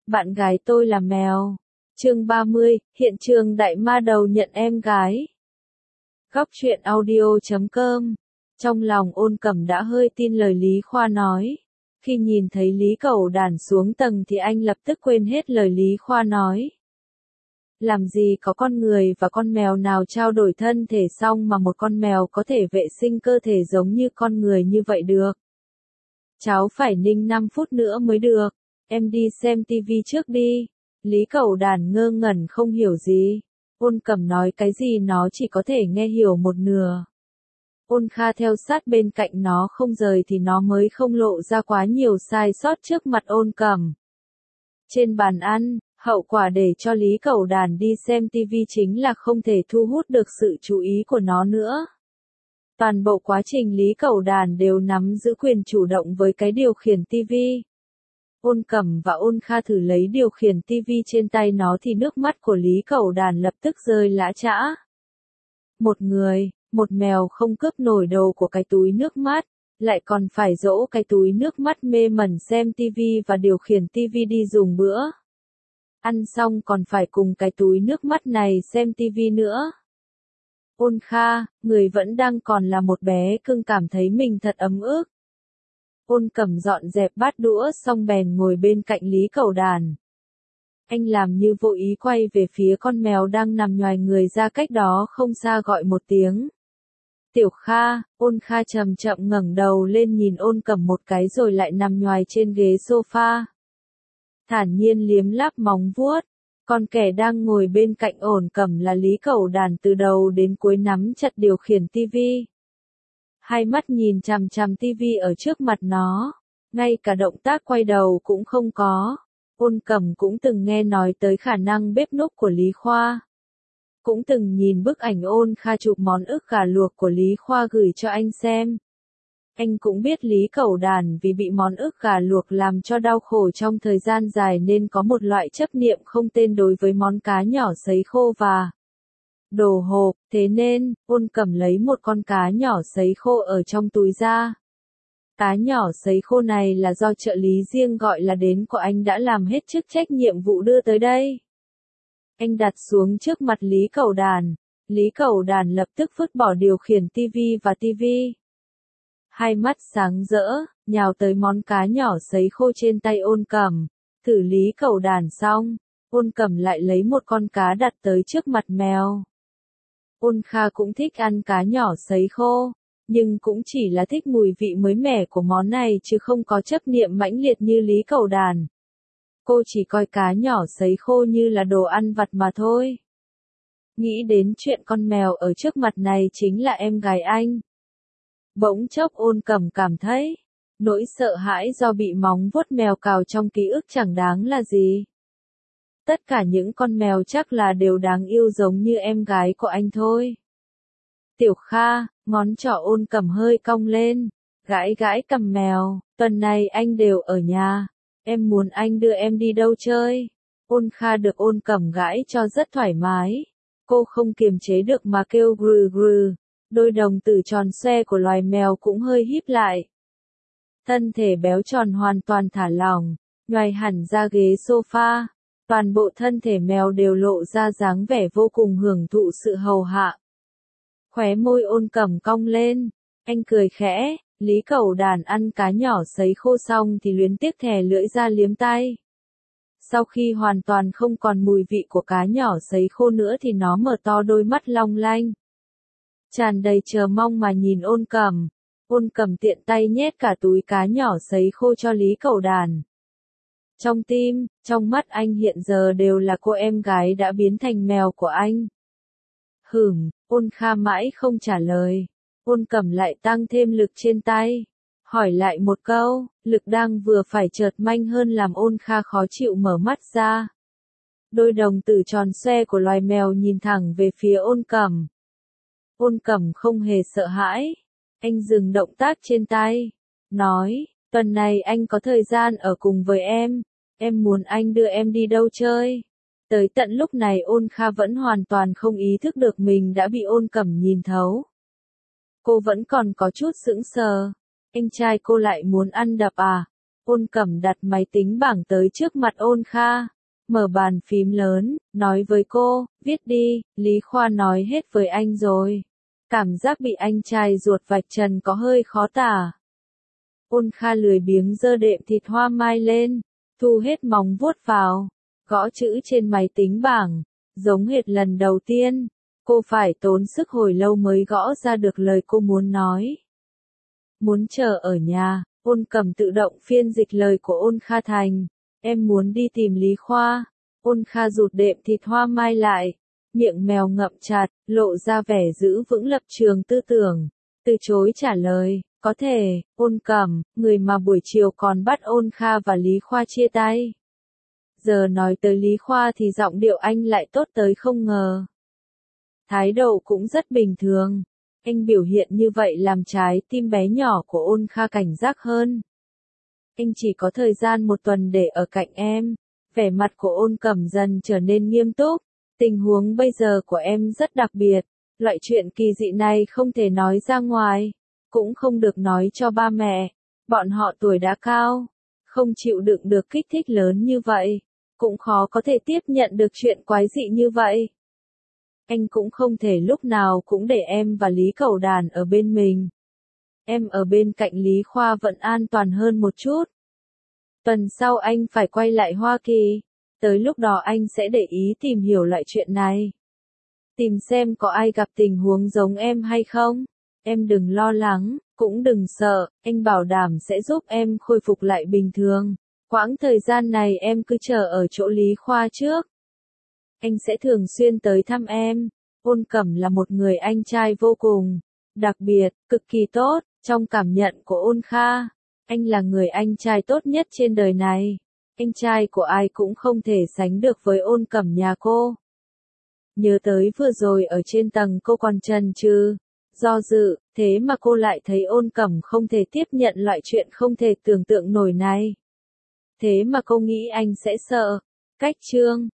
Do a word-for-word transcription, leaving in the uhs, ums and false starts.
Bạn gái tôi là mèo. Chương ba mươi, hiện trường đại ma đầu nhận em gái. Góc truyện audio chấm com. Trong lòng Ôn Cẩm đã hơi tin lời Lý Khoa nói. Khi nhìn thấy Lý Cẩu Đản xuống tầng thì anh lập tức quên hết lời Lý Khoa nói. Làm gì có con người và con mèo nào trao đổi thân thể xong mà một con mèo có thể vệ sinh cơ thể giống như con người như vậy được. Cháu phải ninh năm phút nữa mới được. Em đi xem tivi trước đi. Lý Cẩu Đản ngơ ngẩn không hiểu gì. Ôn Cẩm nói cái gì nó chỉ có thể nghe hiểu một nửa. Ôn Kha theo sát bên cạnh nó không rời thì nó mới không lộ ra quá nhiều sai sót trước mặt Ôn Cẩm. Trên bàn ăn, hậu quả để cho Lý Cẩu Đản đi xem tivi chính là không thể thu hút được sự chú ý của nó nữa. Toàn bộ quá trình Lý Cẩu Đản đều nắm giữ quyền chủ động với cái điều khiển tivi. Ôn Cẩm và Ôn Kha thử lấy điều khiển tivi trên tay nó thì nước mắt của Lý Cẩu Đản lập tức rơi lã chã. Một người, một mèo không cướp nổi đồ của cái túi nước mắt, lại còn phải dỗ cái túi nước mắt mê mẩn xem tivi và điều khiển tivi đi dùng bữa. Ăn xong còn phải cùng cái túi nước mắt này xem tivi nữa. Ôn Kha, người vẫn đang còn là một bé cưng cảm thấy mình thật ấm ức. Ôn Cẩm dọn dẹp bát đũa xong bèn ngồi bên cạnh Lý Cẩu Đản. Anh làm như vô ý quay về phía con mèo đang nằm nhoài người ra cách đó không xa gọi một tiếng. Tiểu Kha. Ôn Kha chậm chậm ngẩng đầu lên nhìn Ôn Cẩm một cái rồi lại nằm nhoài trên ghế sofa. Thản nhiên liếm láp móng vuốt. Còn kẻ đang ngồi bên cạnh Ôn Cẩm là Lý Cẩu Đản từ đầu đến cuối nắm chặt điều khiển tivi. Hai mắt nhìn chằm chằm tivi ở trước mặt nó, ngay cả động tác quay đầu cũng không có. Ôn Cẩm cũng từng nghe nói tới khả năng bếp núc của Lý Khoa. Cũng từng nhìn bức ảnh Ôn Kha chụp món ức gà luộc của Lý Khoa gửi cho anh xem. Anh cũng biết Lý Cẩu Đản vì bị món ức gà luộc làm cho đau khổ trong thời gian dài nên có một loại chấp niệm không tên đối với món cá nhỏ sấy khô và đồ hộp, thế nên, Ôn Cẩm lấy một con cá nhỏ sấy khô ở trong túi ra. Cá nhỏ sấy khô này là do trợ lý riêng gọi là đến của anh đã làm hết chức trách nhiệm vụ đưa tới đây. Anh đặt xuống trước mặt Lý Cẩu Đản. Lý Cẩu Đản lập tức vứt bỏ điều khiển tivi và tivi. Hai mắt sáng rỡ, nhào tới món cá nhỏ sấy khô trên tay Ôn Cẩm. Thử Lý Cẩu Đản xong, Ôn Cẩm lại lấy một con cá đặt tới trước mặt mèo. Ôn Kha cũng thích ăn cá nhỏ sấy khô, nhưng cũng chỉ là thích mùi vị mới mẻ của món này chứ không có chấp niệm mãnh liệt như Lý Cẩu Đản. Cô chỉ coi cá nhỏ sấy khô như là đồ ăn vặt mà thôi. Nghĩ đến chuyện con mèo ở trước mặt này chính là em gái anh. Bỗng chốc Ôn Cẩm cảm thấy, nỗi sợ hãi do bị móng vuốt mèo cào trong ký ức chẳng đáng là gì. Tất cả những con mèo chắc là đều đáng yêu giống như em gái của anh thôi. Tiểu Kha, ngón trỏ Ôn Cẩm hơi cong lên, gãi gãi cằm mèo, tuần này anh đều ở nhà, em muốn anh đưa em đi đâu chơi. Ôn Kha được Ôn Cẩm gãi cho rất thoải mái, cô không kiềm chế được mà kêu grừ grừ, đôi đồng tử tròn xoe của loài mèo cũng hơi híp lại. Thân thể béo tròn hoàn toàn thả lỏng, nhoài hẳn ra ghế sofa. Toàn bộ thân thể mèo đều lộ ra dáng vẻ vô cùng hưởng thụ sự hầu hạ. Khóe môi Ôn Cẩm cong lên, anh cười khẽ. Lý Cẩu Đản ăn cá nhỏ sấy khô xong thì luyến tiếc thè lưỡi ra liếm tay. Sau khi hoàn toàn không còn mùi vị của cá nhỏ sấy khô nữa thì nó mở to đôi mắt long lanh, tràn đầy chờ mong mà nhìn Ôn Cẩm. Ôn Cẩm tiện tay nhét cả túi cá nhỏ sấy khô cho Lý Cẩu Đản. Trong tim, trong mắt anh hiện giờ đều là cô em gái đã biến thành mèo của anh. Hửm, Ôn Kha mãi không trả lời. Ôn Cẩm lại tăng thêm lực trên tay. Hỏi lại một câu, lực đang vừa phải chợt manh hơn làm Ôn Kha khó chịu mở mắt ra. Đôi đồng tử tròn xoe của loài mèo nhìn thẳng về phía Ôn Cẩm. Ôn Cẩm không hề sợ hãi. Anh dừng động tác trên tay. Nói, tuần này anh có thời gian ở cùng với em. Em muốn anh đưa em đi đâu chơi. Tới tận lúc này Ôn Kha vẫn hoàn toàn không ý thức được mình đã bị Ôn Cẩm nhìn thấu. Cô vẫn còn có chút sững sờ. Anh trai cô lại muốn ăn đập à? Ôn Cẩm đặt máy tính bảng tới trước mặt Ôn Kha, mở bàn phím lớn, nói với cô, viết đi, Lý Khoa nói hết với anh rồi. Cảm giác bị anh trai ruột vạch trần có hơi khó tả. Ôn Kha lười biếng giơ đệm thịt hoa mai lên, thu hết móng vuốt vào, gõ chữ trên máy tính bảng, giống hệt lần đầu tiên, cô phải tốn sức hồi lâu mới gõ ra được lời cô muốn nói. Muốn chờ ở nhà, Ôn Cẩm tự động phiên dịch lời của Ôn Kha thành, em muốn đi tìm Lý Khoa. Ôn Kha rụt đệm thịt hoa mai lại, miệng mèo ngậm chặt, lộ ra vẻ giữ vững lập trường tư tưởng, từ chối trả lời, có thể, Ôn Cẩm, người mà buổi chiều còn bắt Ôn Kha và Lý Khoa chia tay. Giờ nói tới Lý Khoa thì giọng điệu anh lại tốt tới không ngờ. Thái độ cũng rất bình thường. Anh biểu hiện như vậy làm trái tim bé nhỏ của Ôn Kha cảnh giác hơn. Anh chỉ có thời gian một tuần để ở cạnh em. Vẻ mặt của Ôn Cẩm dần trở nên nghiêm túc. Tình huống bây giờ của em rất đặc biệt. Loại chuyện kỳ dị này không thể nói ra ngoài. Cũng không được nói cho ba mẹ. Bọn họ tuổi đã cao. Không chịu đựng được kích thích lớn như vậy. Cũng khó có thể tiếp nhận được chuyện quái dị như vậy. Anh cũng không thể lúc nào cũng để em và Lý Cẩu Đàn ở bên mình. Em ở bên cạnh Lý Khoa vẫn an toàn hơn một chút. Tuần sau anh phải quay lại Hoa Kỳ. Tới lúc đó anh sẽ để ý tìm hiểu lại chuyện này. Tìm xem có ai gặp tình huống giống em hay không. Em đừng lo lắng, cũng đừng sợ, anh bảo đảm sẽ giúp em khôi phục lại bình thường. Quãng thời gian này em cứ chờ ở chỗ Lý Khoa trước. Anh sẽ thường xuyên tới thăm em. Ôn Cẩm là một người anh trai vô cùng đặc biệt, cực kỳ tốt, trong cảm nhận của Ôn Kha. Anh là người anh trai tốt nhất trên đời này. Anh trai của ai cũng không thể sánh được với Ôn Cẩm nhà cô. Nhớ tới vừa rồi ở trên tầng cô còn chần chừ, do dự, thế mà cô lại thấy Ôn Cẩm không thể tiếp nhận loại chuyện không thể tưởng tượng nổi này. Thế mà cô nghĩ anh sẽ sợ. Cách chương